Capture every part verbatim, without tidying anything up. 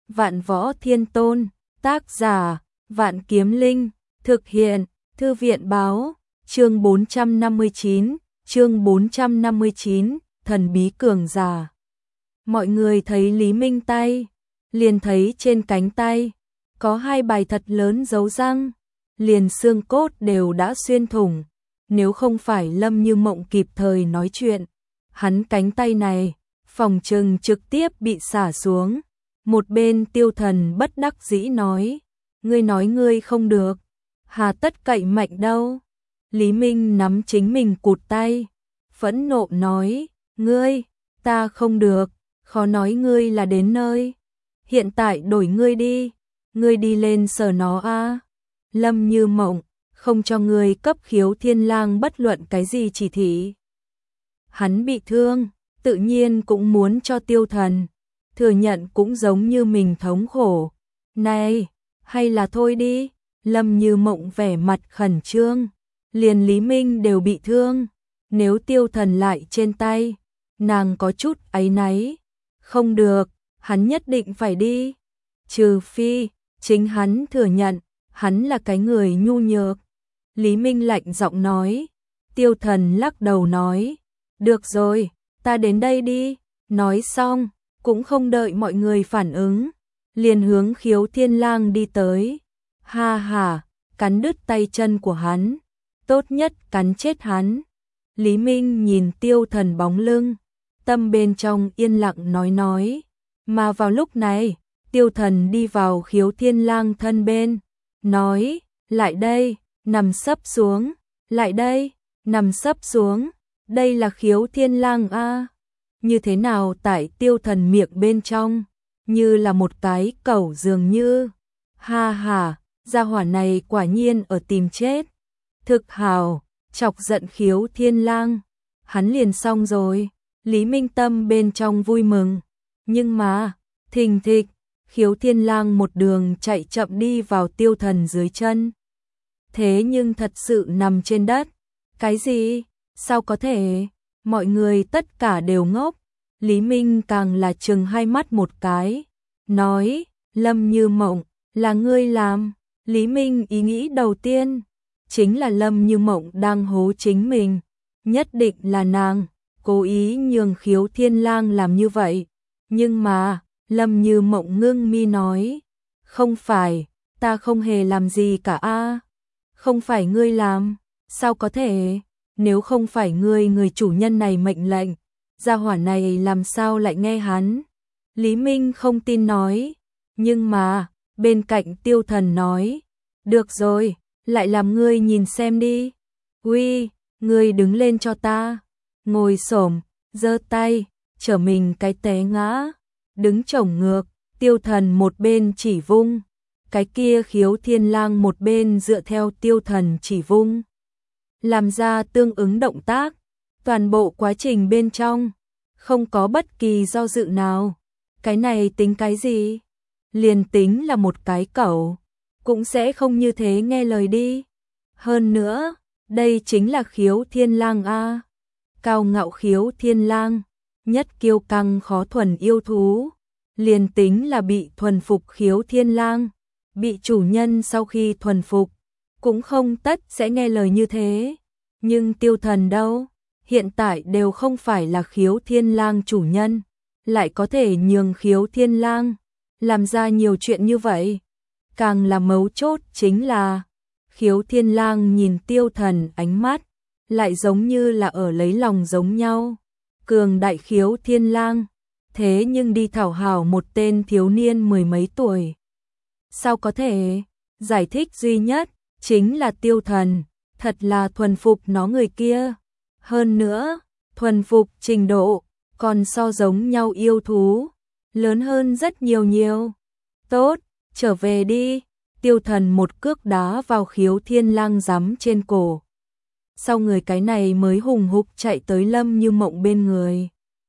Vạn Võ Thiên Tôn, tác giả, Vạn Kiếm Linh, thực hiện, Thư viện báo, chương bốn trăm năm mươi chín, chương bốn trăm năm mươi chín, thần bí cường giả. Mọi người thấy Lý Minh tay, liền thấy trên cánh tay, có hai bài thật lớn dấu răng, liền xương cốt đều đã xuyên thủng, nếu không phải Lâm Như Mộng kịp thời nói chuyện, hắn cánh tay này, phòng trừng trực tiếp bị xả xuống. Một bên Tiêu Thần bất đắc dĩ nói, ngươi nói ngươi không được, hà tất cậy mạnh đâu. Lý Minh nắm chính mình cụt tay, phẫn nộ nói, ngươi, ta không được, khó nói ngươi là đến nơi. Hiện tại đổi ngươi đi, ngươi đi lên sờ nó a. Lâm Như Mộng, không cho ngươi cấp Khiếu Thiên Lang bất luận cái gì chỉ thị. Hắn bị thương, tự nhiên cũng muốn cho Tiêu Thần thừa nhận cũng giống như mình thống khổ. Này, hay là thôi đi. Lâm Như Mộng vẻ mặt khẩn trương, liền Lý Minh đều bị thương, nếu Tiêu Thần lại trên tay, nàng có chút áy náy. Không được, hắn nhất định phải đi, trừ phi chính hắn thừa nhận hắn là cái người nhu nhược. Lý Minh lạnh giọng nói. Tiêu Thần lắc đầu nói, được rồi, ta đến đây đi. Nói xong, cũng không đợi mọi người phản ứng, liền hướng Khiếu Thiên Lang đi tới. Ha ha, cắn đứt tay chân của hắn, tốt nhất cắn chết hắn. Lý Minh nhìn Tiêu Thần bóng lưng, tâm bên trong yên lặng nói nói. Mà vào lúc này, Tiêu Thần đi vào Khiếu Thiên Lang thân bên, nói, lại đây, nằm sấp xuống, lại đây, nằm sấp xuống, đây là Khiếu Thiên Lang a. Như thế nào tại Tiêu Thần miệng bên trong, như là một cái cẩu dường như. Ha ha, gia hỏa này quả nhiên ở tìm chết. Thực hào, chọc giận Khiếu Thiên Lang, hắn liền xong rồi. Lý Minh tâm bên trong vui mừng, nhưng mà, thình thịch, Khiếu Thiên Lang một đường chạy chậm đi vào Tiêu Thần dưới chân. Thế nhưng thật sự nằm trên đất. Cái gì? Sao có thể? Mọi người tất cả đều ngốc. Lý Minh càng là trừng hai mắt một cái, nói, Lâm Như Mộng, là ngươi làm. Lý Minh ý nghĩ đầu tiên, chính là Lâm Như Mộng đang hố chính mình, nhất định là nàng cố ý nhường Khiếu Thiên Lang làm như vậy. Nhưng mà, Lâm Như Mộng ngưng mi nói, không phải, ta không hề làm gì cả a. Không phải ngươi làm, sao có thể, nếu không phải ngươi người chủ nhân này mệnh lệnh, gia hỏa này làm sao lại nghe hắn. Lý Minh không tin nói, nhưng mà, bên cạnh Tiêu Thần nói, được rồi, lại làm ngươi nhìn xem đi. Uy, ngươi đứng lên cho ta. Ngồi xổm, giơ tay, trở mình cái té ngã, đứng chổng ngược. Tiêu Thần một bên chỉ vung, cái kia Khiếu Thiên Lang một bên dựa theo Tiêu Thần chỉ vung, làm ra tương ứng động tác. Toàn bộ quá trình bên trong, không có bất kỳ do dự nào. Cái này tính cái gì? Liền tính là một cái cẩu, cũng sẽ không như thế nghe lời đi. Hơn nữa, đây chính là Khiếu Thiên Lang a. Cao ngạo Khiếu Thiên Lang, nhất kiêu căng khó thuần yêu thú. Liền tính là bị thuần phục Khiếu Thiên Lang, bị chủ nhân sau khi thuần phục, cũng không tất sẽ nghe lời như thế. Nhưng Tiêu Thần đâu? Hiện tại đều không phải là Khiếu Thiên Lang chủ nhân, lại có thể nhường Khiếu Thiên Lang làm ra nhiều chuyện như vậy. Càng là mấu chốt chính là, Khiếu Thiên Lang nhìn Tiêu Thần ánh mắt, lại giống như là ở lấy lòng giống nhau. Cường đại Khiếu Thiên Lang, thế nhưng đi thảo hảo một tên thiếu niên mười mấy tuổi. Sao có thể? Giải thích duy nhất, chính là Tiêu Thần, thật là thuần phục nó người kia. Hơn nữa, thuần phục trình độ, còn so giống nhau yêu thú, lớn hơn rất nhiều nhiều. Tốt, trở về đi. Tiêu Thần một cước đá vào Khiếu Thiên Lang giấm trên cổ. Sau người cái này mới hùng hục chạy tới Lâm Như Mộng bên người.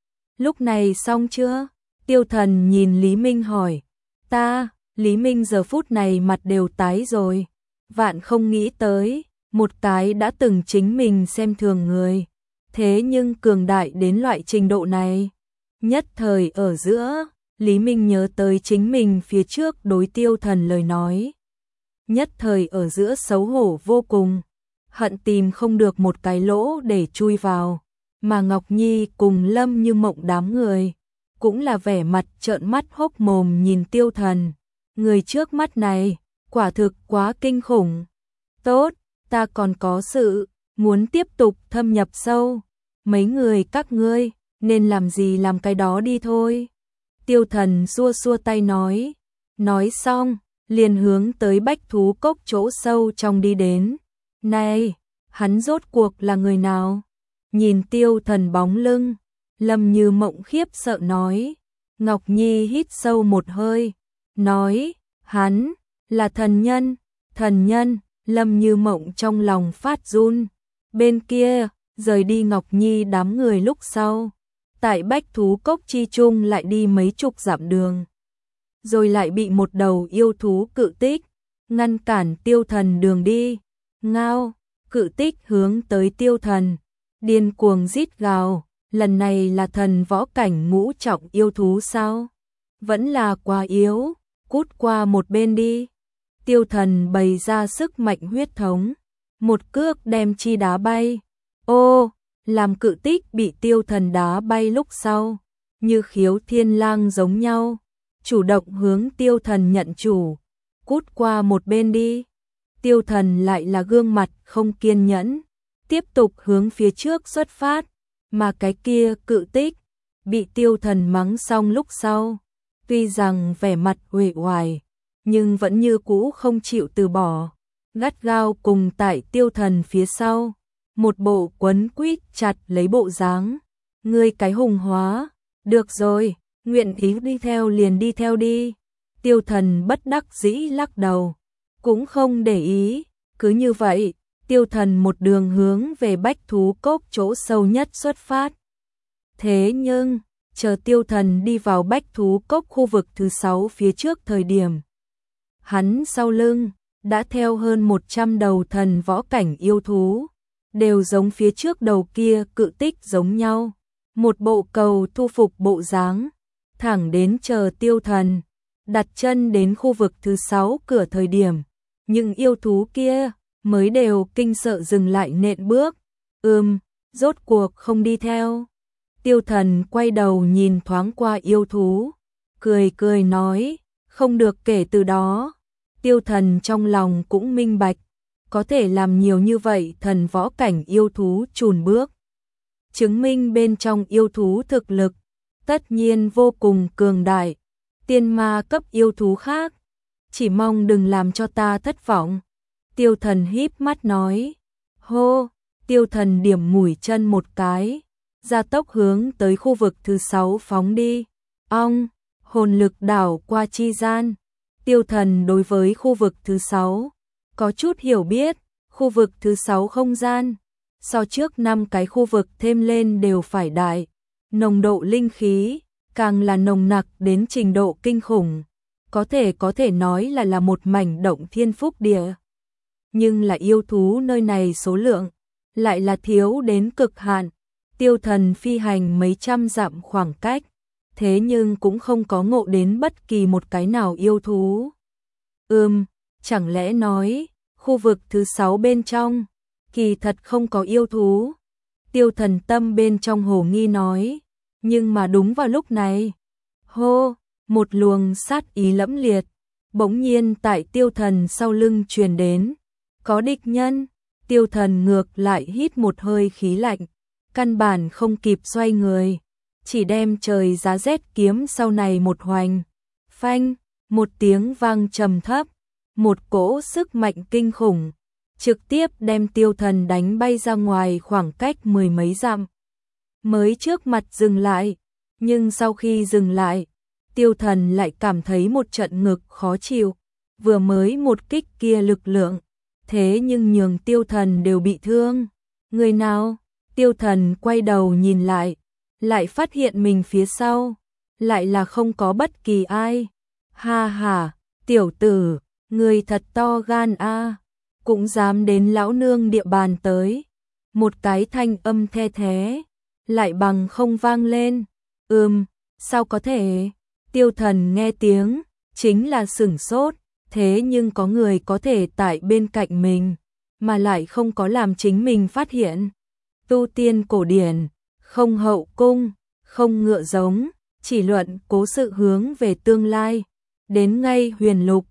Lúc này xong chưa? Tiêu Thần nhìn Lý Minh hỏi. Ta, Lý Minh giờ phút này mặt đều tái rồi. Vạn không nghĩ tới, một cái đã từng chính mình xem thường người, thế nhưng cường đại đến loại trình độ này. Nhất thời ở giữa, Lý Minh nhớ tới chính mình phía trước đối Tiêu Thần lời nói. Nhất thời ở giữa xấu hổ vô cùng, hận tìm không được một cái lỗ để chui vào, mà Ngọc Nhi cùng Lâm Như Mộng đám người, cũng là vẻ mặt trợn mắt hốc mồm nhìn Tiêu Thần. Người trước mắt này, quả thực quá kinh khủng. Tốt, ta còn có sự, muốn tiếp tục thâm nhập sâu. Mấy người các ngươi, nên làm gì làm cái đó đi thôi. Tiêu Thần xua xua tay nói. Nói xong, liền hướng tới bách thú cốc chỗ sâu trong đi đến. Này, hắn rốt cuộc là người nào? Nhìn Tiêu Thần bóng lưng, Lâm Như Mộng khiếp sợ nói. Ngọc Nhi hít sâu một hơi, nói, hắn, là thần nhân, thần nhân. Lâm Như Mộng trong lòng phát run. Bên kia, rời đi Ngọc Nhi đám người lúc sau, tại bách thú cốc chi chung lại đi mấy chục dặm đường, rồi lại bị một đầu yêu thú cự tích ngăn cản Tiêu Thần đường đi. Ngao, cự tích hướng tới Tiêu Thần, điên cuồng rít gào. Lần này là thần võ cảnh ngũ trọng yêu thú sao? Vẫn là quá yếu, cút qua một bên đi. Tiêu Thần bày ra sức mạnh huyết thống, một cước đem chi đá bay. Ô, làm cự tích bị Tiêu Thần đá bay lúc sau, như khiếu thiên lang giống nhau, chủ động hướng Tiêu Thần nhận chủ, cút qua một bên đi. Tiêu Thần lại là gương mặt không kiên nhẫn, tiếp tục hướng phía trước xuất phát, mà cái kia cự tích bị Tiêu Thần mắng xong lúc sau, tuy rằng vẻ mặt uể oải, nhưng vẫn như cũ không chịu từ bỏ, gắt gao cùng tại Tiêu Thần phía sau, một bộ quấn quýt chặt lấy bộ dáng. Ngươi cái hùng hóa, được rồi, nguyện ý đi theo liền đi theo đi. Tiêu Thần bất đắc dĩ lắc đầu, cũng không để ý. Cứ như vậy, Tiêu Thần một đường hướng về bách thú cốc chỗ sâu nhất xuất phát. Thế nhưng, chờ Tiêu Thần đi vào bách thú cốc khu vực thứ sáu phía trước thời điểm, hắn sau lưng đã theo hơn một trăm đầu thần võ cảnh yêu thú, đều giống phía trước đầu kia cự tích giống nhau, một bộ cầu thu phục bộ dáng, thẳng đến chờ Tiêu Thần đặt chân đến khu vực thứ sáu cửa thời điểm, nhưng yêu thú kia mới đều kinh sợ dừng lại nện bước. Ừm, rốt cuộc không đi theo. Tiêu Thần quay đầu nhìn thoáng qua yêu thú, cười cười nói, không được. Kể từ đó, Tiêu Thần trong lòng cũng minh bạch, có thể làm nhiều như vậy thần võ cảnh yêu thú chùn bước, chứng minh bên trong yêu thú thực lực tất nhiên vô cùng cường đại. Tiên ma cấp yêu thú khác, chỉ mong đừng làm cho ta thất vọng. Tiêu Thần híp mắt nói. Hô, Tiêu Thần điểm mũi chân một cái, gia tốc hướng tới khu vực thứ sáu phóng đi. Ong, hồn lực đảo qua chi gian. Tiêu Thần đối với khu vực thứ sáu có chút hiểu biết. Khu vực thứ sáu không gian, so trước năm cái khu vực thêm lên đều phải đại. Nồng độ linh khí càng là nồng nặc đến trình độ kinh khủng, có thể có thể nói là là một mảnh động thiên phúc địa. Nhưng là yêu thú nơi này số lượng lại là thiếu đến cực hạn. Tiêu Thần phi hành mấy trăm dặm khoảng cách, thế nhưng cũng không có ngộ đến bất kỳ một cái nào yêu thú. Ừm, chẳng lẽ nói khu vực thứ sáu bên trong kỳ thật không có yêu thú? Tiêu Thần tâm bên trong hồ nghi nói. Nhưng mà đúng vào lúc này, hô, một luồng sát ý lẫm liệt bỗng nhiên tại Tiêu Thần sau lưng truyền đến. Có địch nhân. Tiêu Thần ngược lại hít một hơi khí lạnh, căn bản không kịp xoay người, chỉ đem trời giá rét kiếm sau này một hoành. Phanh, một tiếng vang trầm thấp, một cỗ sức mạnh kinh khủng trực tiếp đem Tiêu Thần đánh bay ra ngoài khoảng cách mười mấy dặm. Mới trước mặt dừng lại, nhưng sau khi dừng lại, Tiêu Thần lại cảm thấy một trận ngực khó chịu. Vừa mới một kích kia lực lượng, thế nhưng nhường Tiêu Thần đều bị thương. Người nào? Tiêu Thần quay đầu nhìn lại, lại phát hiện mình phía sau lại là không có bất kỳ ai. Ha ha, tiểu tử, người thật to gan a, cũng dám đến lão nương địa bàn tới. Một cái thanh âm the thé lại bằng không vang lên. Ừm, sao có thể? Tiêu Thần nghe tiếng, chính là sửng sốt, thế nhưng có người có thể tại bên cạnh mình, mà lại không có làm chính mình phát hiện. Tu tiên cổ điển, không hậu cung, không ngựa giống, chỉ luận cố sự hướng về tương lai. Đến ngay huyền lục,